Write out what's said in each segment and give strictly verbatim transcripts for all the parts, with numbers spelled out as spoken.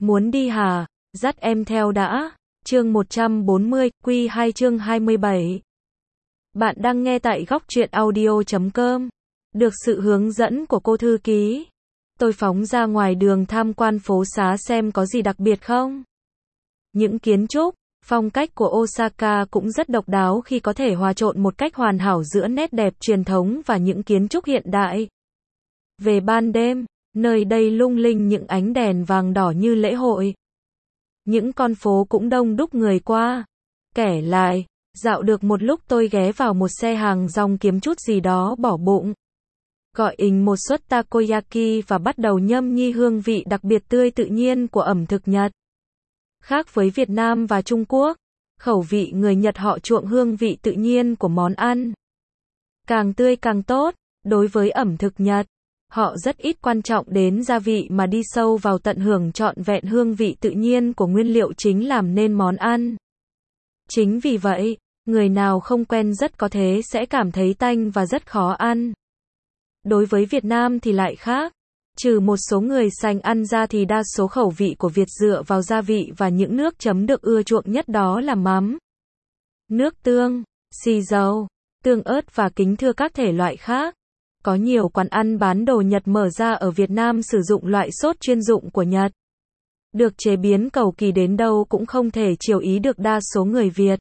Muốn đi hả? Dắt em theo đã. Chương một trăm bốn mươi, Quy hai chương hai mươi bảy. Bạn đang nghe tại góc truyện audio chấm com. Được sự hướng dẫn của cô thư ký, tôi phóng ra ngoài đường tham quan phố xá xem có gì đặc biệt không. Những kiến trúc, phong cách của Osaka cũng rất độc đáo khi có thể hòa trộn một cách hoàn hảo giữa nét đẹp truyền thống và những kiến trúc hiện đại. Về ban đêm, nơi đây lung linh những ánh đèn vàng đỏ như lễ hội. Những con phố cũng đông đúc người qua, kẻ lại. Dạo được một lúc tôi ghé vào một xe hàng rong kiếm chút gì đó bỏ bụng. Gọi ình một suất takoyaki và bắt đầu nhâm nhi hương vị đặc biệt tươi tự nhiên của ẩm thực Nhật. Khác với Việt Nam và Trung Quốc, khẩu vị người Nhật họ chuộng hương vị tự nhiên của món ăn. Càng tươi càng tốt. Đối với ẩm thực Nhật, họ rất ít quan trọng đến gia vị mà đi sâu vào tận hưởng trọn vẹn hương vị tự nhiên của nguyên liệu chính làm nên món ăn. Chính vì vậy, người nào không quen rất có thể sẽ cảm thấy tanh và rất khó ăn. Đối với Việt Nam thì lại khác. Trừ một số người sành ăn ra thì đa số khẩu vị của Việt dựa vào gia vị và những nước chấm được ưa chuộng nhất đó là mắm, nước tương, xì dầu, tương ớt và kính thưa các thể loại khác. Có nhiều quán ăn bán đồ Nhật mở ra ở Việt Nam sử dụng loại sốt chuyên dụng của Nhật. Được chế biến cầu kỳ đến đâu cũng không thể chiều ý được đa số người Việt.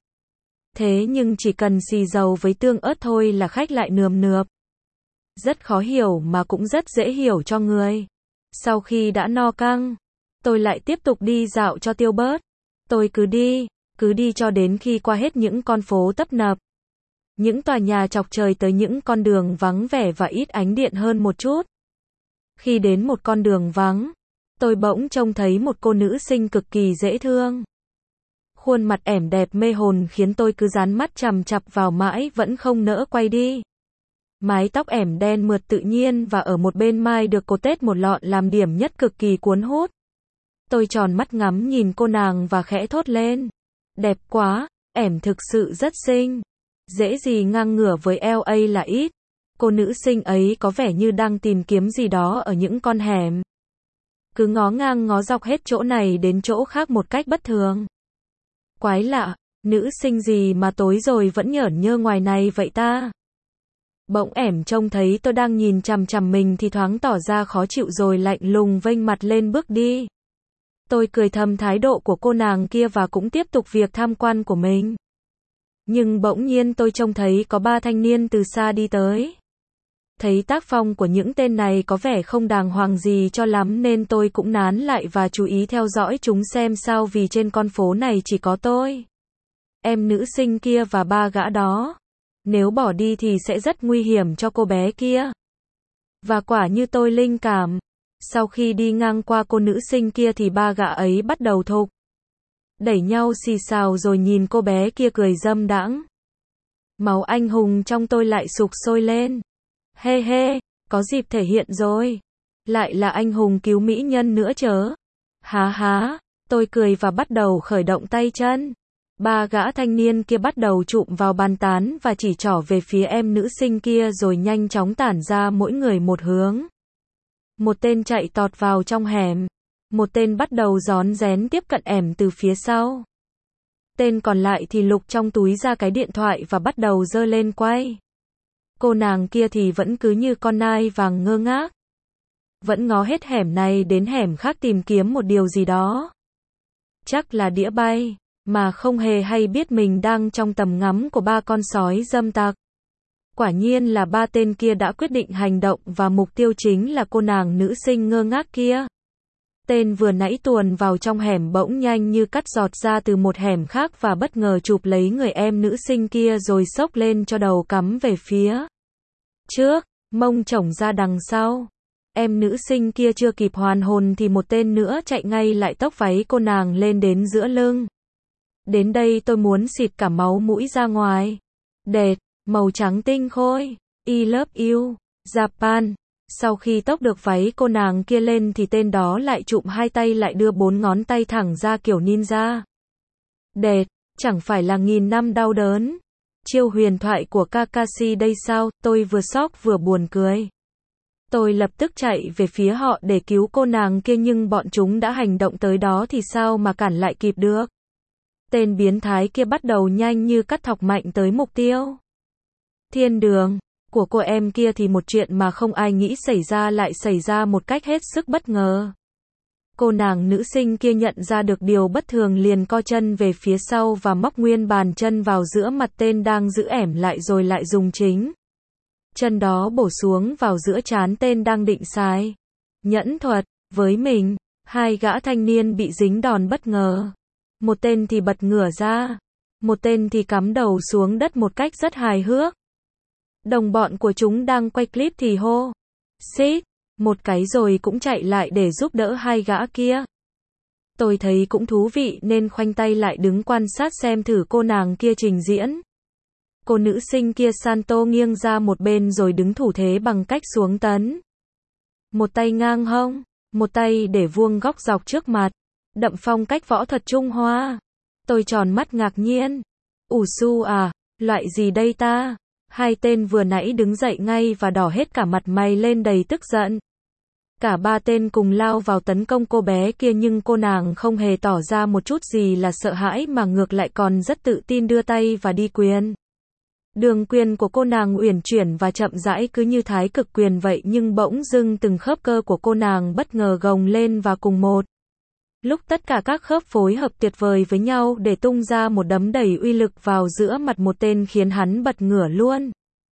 Thế nhưng chỉ cần xì dầu với tương ớt thôi là khách lại nườm nượp. Rất khó hiểu mà cũng rất dễ hiểu cho người. Sau khi đã no căng, tôi lại tiếp tục đi dạo cho tiêu bớt. Tôi cứ đi, cứ đi cho đến khi qua hết những con phố tấp nập. Những tòa nhà chọc trời tới những con đường vắng vẻ và ít ánh điện hơn một chút. Khi đến một con đường vắng, tôi bỗng trông thấy một cô nữ sinh cực kỳ dễ thương. Khuôn mặt ẻm đẹp mê hồn khiến tôi cứ dán mắt chằm chặp vào mãi vẫn không nỡ quay đi. Mái tóc ẻm đen mượt tự nhiên và ở một bên mai được cột tết một lọn làm điểm nhất cực kỳ cuốn hút. Tôi tròn mắt ngắm nhìn cô nàng và khẽ thốt lên. Đẹp quá, ẻm thực sự rất xinh. Dễ gì ngang ngửa với eo A là ít. Cô nữ sinh ấy có vẻ như đang tìm kiếm gì đó ở những con hẻm. Cứ ngó ngang ngó dọc hết chỗ này đến chỗ khác một cách bất thường. Quái lạ, nữ sinh gì mà tối rồi vẫn nhởn nhơ ngoài này vậy ta? Bỗng ẻm trông thấy tôi đang nhìn chằm chằm mình thì thoáng tỏ ra khó chịu rồi lạnh lùng vênh mặt lên bước đi. Tôi cười thầm thái độ của cô nàng kia và cũng tiếp tục việc tham quan của mình. Nhưng bỗng nhiên tôi trông thấy có ba thanh niên từ xa đi tới. Thấy tác phong của những tên này có vẻ không đàng hoàng gì cho lắm nên tôi cũng nán lại và chú ý theo dõi chúng xem sao vì trên con phố này chỉ có tôi, em nữ sinh kia và ba gã đó. Nếu bỏ đi thì sẽ rất nguy hiểm cho cô bé kia. Và quả như tôi linh cảm. Sau khi đi ngang qua cô nữ sinh kia thì ba gã ấy bắt đầu thục đẩy nhau xì xào rồi nhìn cô bé kia cười dâm đãng. Máu anh hùng trong tôi lại sục sôi lên. Hê hê, có dịp thể hiện rồi. Lại là anh hùng cứu mỹ nhân nữa chớ. Há há, tôi cười và bắt đầu khởi động tay chân. Ba gã thanh niên kia bắt đầu chụm vào bàn tán và chỉ trỏ về phía em nữ sinh kia rồi nhanh chóng tản ra mỗi người một hướng. Một tên chạy tọt vào trong hẻm. Một tên bắt đầu rón rén tiếp cận ẻm từ phía sau. Tên còn lại thì lục trong túi ra cái điện thoại và bắt đầu giơ lên quay. Cô nàng kia thì vẫn cứ như con nai vàng ngơ ngác. Vẫn ngó hết hẻm này đến hẻm khác tìm kiếm một điều gì đó. Chắc là đĩa bay, mà không hề hay biết mình đang trong tầm ngắm của ba con sói dâm tặc. Quả nhiên là ba tên kia đã quyết định hành động và mục tiêu chính là cô nàng nữ sinh ngơ ngác kia. Tên vừa nãy tuồn vào trong hẻm bỗng nhanh như cắt giọt ra từ một hẻm khác và bất ngờ chụp lấy người em nữ sinh kia rồi xốc lên cho đầu cắm về phía trước, mông chổng ra đằng sau. Em nữ sinh kia chưa kịp hoàn hồn thì một tên nữa chạy ngay lại tốc váy cô nàng lên đến giữa lưng. Đến đây tôi muốn xịt cả máu mũi ra ngoài. Đệt, màu trắng tinh khôi, I love you, Japan. Sau khi tốc được váy cô nàng kia lên thì tên đó lại chụm hai tay lại đưa bốn ngón tay thẳng ra kiểu ninja. Đệt, chẳng phải là nghìn năm đau đớn. Chiêu huyền thoại của Kakashi đây sao, tôi vừa sốc vừa buồn cười. Tôi lập tức chạy về phía họ để cứu cô nàng kia nhưng bọn chúng đã hành động tới đó thì sao mà cản lại kịp được. Tên biến thái kia bắt đầu nhanh như cắt thọc mạnh tới mục tiêu. Thiên đường của cô em kia thì một chuyện mà không ai nghĩ xảy ra lại xảy ra một cách hết sức bất ngờ. Cô nàng nữ sinh kia nhận ra được điều bất thường liền co chân về phía sau và móc nguyên bàn chân vào giữa mặt tên đang giữ ẻm lại rồi lại dùng chính chân đó bổ xuống vào giữa trán tên đang định sai nhẫn thuật với mình. Hai gã thanh niên bị dính đòn bất ngờ. Một tên thì bật ngửa ra, một tên thì cắm đầu xuống đất một cách rất hài hước. Đồng bọn của chúng đang quay clip thì hô xít một cái rồi cũng chạy lại để giúp đỡ hai gã kia. Tôi thấy cũng thú vị nên khoanh tay lại đứng quan sát xem thử cô nàng kia trình diễn. Cô nữ sinh kia Santo nghiêng ra một bên rồi đứng thủ thế bằng cách xuống tấn. Một tay ngang hông, một tay để vuông góc dọc trước mặt, đậm phong cách võ thuật Trung Hoa. Tôi tròn mắt ngạc nhiên. Ủ su à, loại gì đây ta? Hai tên vừa nãy đứng dậy ngay và đỏ hết cả mặt mày lên đầy tức giận. Cả ba tên cùng lao vào tấn công cô bé kia nhưng cô nàng không hề tỏ ra một chút gì là sợ hãi mà ngược lại còn rất tự tin đưa tay và đi quyền. Đường quyền của cô nàng uyển chuyển và chậm rãi cứ như thái cực quyền vậy nhưng bỗng dưng từng khớp cơ của cô nàng bất ngờ gồng lên và cùng một lúc tất cả các khớp phối hợp tuyệt vời với nhau để tung ra một đấm đầy uy lực vào giữa mặt một tên khiến hắn bật ngửa luôn.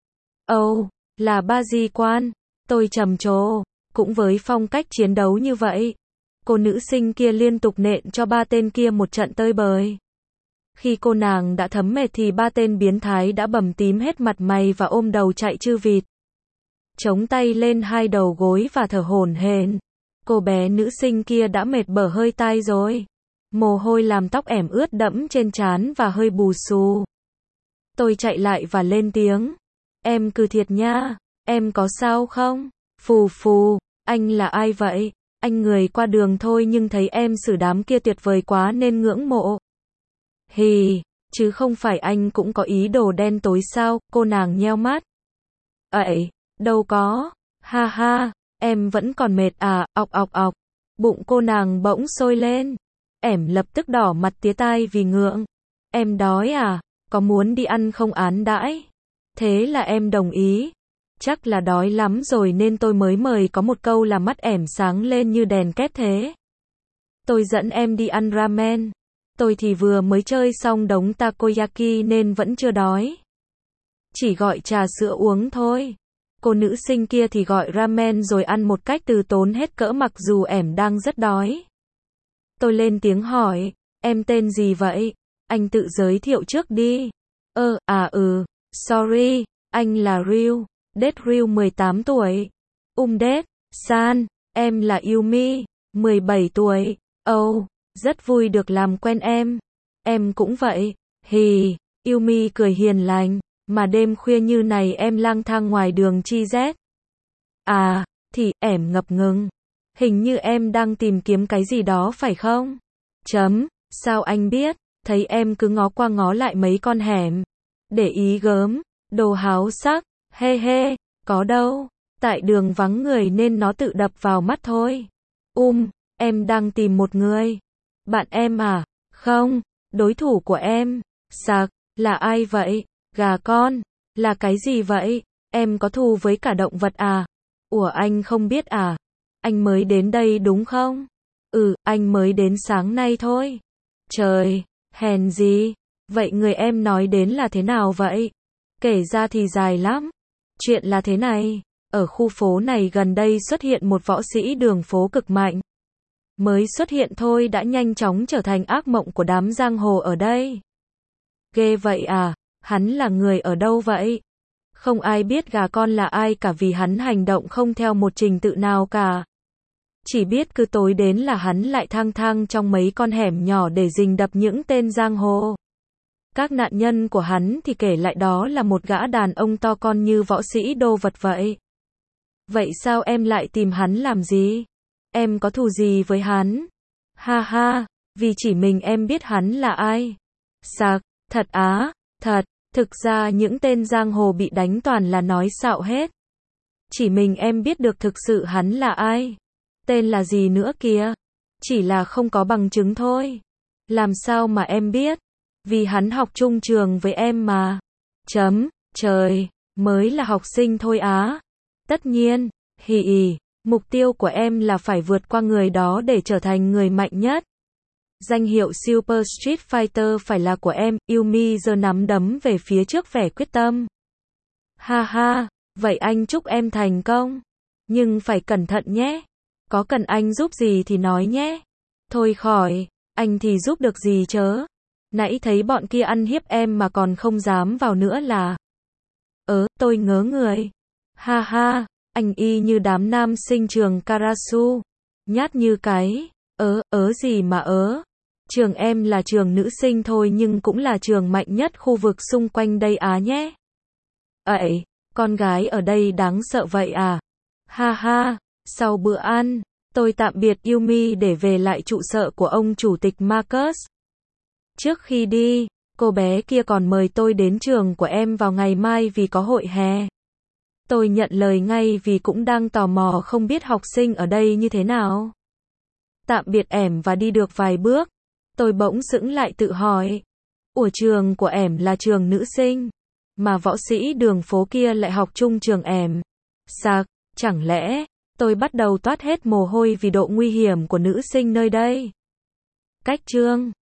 Ồ, oh, là Ba Di Quan. Tôi trầm trồ. Cũng với phong cách chiến đấu như vậy, cô nữ sinh kia liên tục nện cho ba tên kia một trận tơi bời. Khi cô nàng đã thấm mệt thì ba tên biến thái đã bầm tím hết mặt mày và ôm đầu chạy chư vịt. Chống tay lên hai đầu gối và thở hổn hển. Cô bé nữ sinh kia đã mệt bở hơi tai rồi. Mồ hôi làm tóc ẻm ướt đẫm trên trán và hơi bù xù. Tôi chạy lại và lên tiếng. Em cứ thiệt nha, em có sao không? Phù phù, anh là ai vậy? Anh người qua đường thôi nhưng thấy em xử đám kia tuyệt vời quá nên ngưỡng mộ. Hì, chứ không phải anh cũng có ý đồ đen tối sao? Cô nàng nheo mắt. Ậy, đâu có. Ha ha, em vẫn còn mệt à? Ọc ọc ọc. Bụng cô nàng bỗng sôi lên. Ẻm lập tức đỏ mặt tía tai vì ngượng. Em đói à? Có muốn đi ăn không án đãi? Thế là em đồng ý. Chắc là đói lắm rồi nên tôi mới mời có một câu là mắt ẻm sáng lên như đèn két thế. Tôi dẫn em đi ăn ramen. Tôi thì vừa mới chơi xong đống takoyaki nên vẫn chưa đói. Chỉ gọi trà sữa uống thôi. Cô nữ sinh kia thì gọi ramen rồi ăn một cách từ tốn hết cỡ mặc dù ẻm đang rất đói. Tôi lên tiếng hỏi, em tên gì vậy? Anh tự giới thiệu trước đi. Ơ, à ừ, sorry, anh là Ryu. Đết Ryu mười tám tuổi. Um Đết, San, em là Yumi, mười bảy tuổi. Oh, rất vui được làm quen em. Em cũng vậy. Hì, Yumi cười hiền lành, mà đêm khuya như này em lang thang ngoài đường chi rét. À, thì, ẻm ngập ngừng. Hình như em đang tìm kiếm cái gì đó phải không? Chấm, sao anh biết? Thấy em cứ ngó qua ngó lại mấy con hẻm. Để ý gớm, đồ háo sắc. Hê hê, có đâu, tại đường vắng người nên nó tự đập vào mắt thôi. Um, em đang tìm một người. Bạn em à? Không, đối thủ của em. Sạc, là ai vậy? Gà con, là cái gì vậy? Em có thù với cả động vật à? Ủa anh không biết à? Anh mới đến đây đúng không? Ừ, anh mới đến sáng nay thôi. Trời, hèn gì? Vậy người em nói đến là thế nào vậy? Kể ra thì dài lắm. Chuyện là thế này, ở khu phố này gần đây xuất hiện một võ sĩ đường phố cực mạnh. Mới xuất hiện thôi đã nhanh chóng trở thành ác mộng của đám giang hồ ở đây. Ghê vậy à, hắn là người ở đâu vậy? Không ai biết gà con là ai cả vì hắn hành động không theo một trình tự nào cả. Chỉ biết cứ tối đến là hắn lại thang thang trong mấy con hẻm nhỏ để rình đập những tên giang hồ. Các nạn nhân của hắn thì kể lại đó là một gã đàn ông to con như võ sĩ đô vật vậy. Vậy sao em lại tìm hắn làm gì? Em có thù gì với hắn? Ha ha, vì chỉ mình em biết hắn là ai. Sạc, thật á, thật, thực ra những tên giang hồ bị đánh toàn là nói xạo hết. Chỉ mình em biết được thực sự hắn là ai. Tên là gì nữa kìa? Chỉ là không có bằng chứng thôi. Làm sao mà em biết? Vì hắn học chung trường với em mà. Chấm, trời, mới là học sinh thôi á. Tất nhiên, hì ì, mục tiêu của em là phải vượt qua người đó để trở thành người mạnh nhất. Danh hiệu Super Street Fighter phải là của em, Yumi giơ nắm đấm về phía trước vẻ quyết tâm. Ha ha, vậy anh chúc em thành công. Nhưng phải cẩn thận nhé. Có cần anh giúp gì thì nói nhé. Thôi khỏi, anh thì giúp được gì chớ. Nãy thấy bọn kia ăn hiếp em mà còn không dám vào nữa là. Ớ, tôi ngớ người. Ha ha, anh y như đám nam sinh trường Karasu. Nhát như cái. Ớ, ớ gì mà ớ. Trường em là trường nữ sinh thôi nhưng cũng là trường mạnh nhất khu vực xung quanh đây á nhé. Ậy, con gái ở đây đáng sợ vậy à? Ha ha, sau bữa ăn, tôi tạm biệt Yumi để về lại trụ sở của ông chủ tịch Marcus. Trước khi đi, cô bé kia còn mời tôi đến trường của em vào ngày mai vì có hội hè. Tôi nhận lời ngay vì cũng đang tò mò không biết học sinh ở đây như thế nào. Tạm biệt em và đi được vài bước, tôi bỗng sững lại tự hỏi. Ủa trường của em là trường nữ sinh, mà võ sĩ đường phố kia lại học chung trường em. Sạc, chẳng lẽ, tôi bắt đầu toát hết mồ hôi vì độ nguy hiểm của nữ sinh nơi đây. Cách chương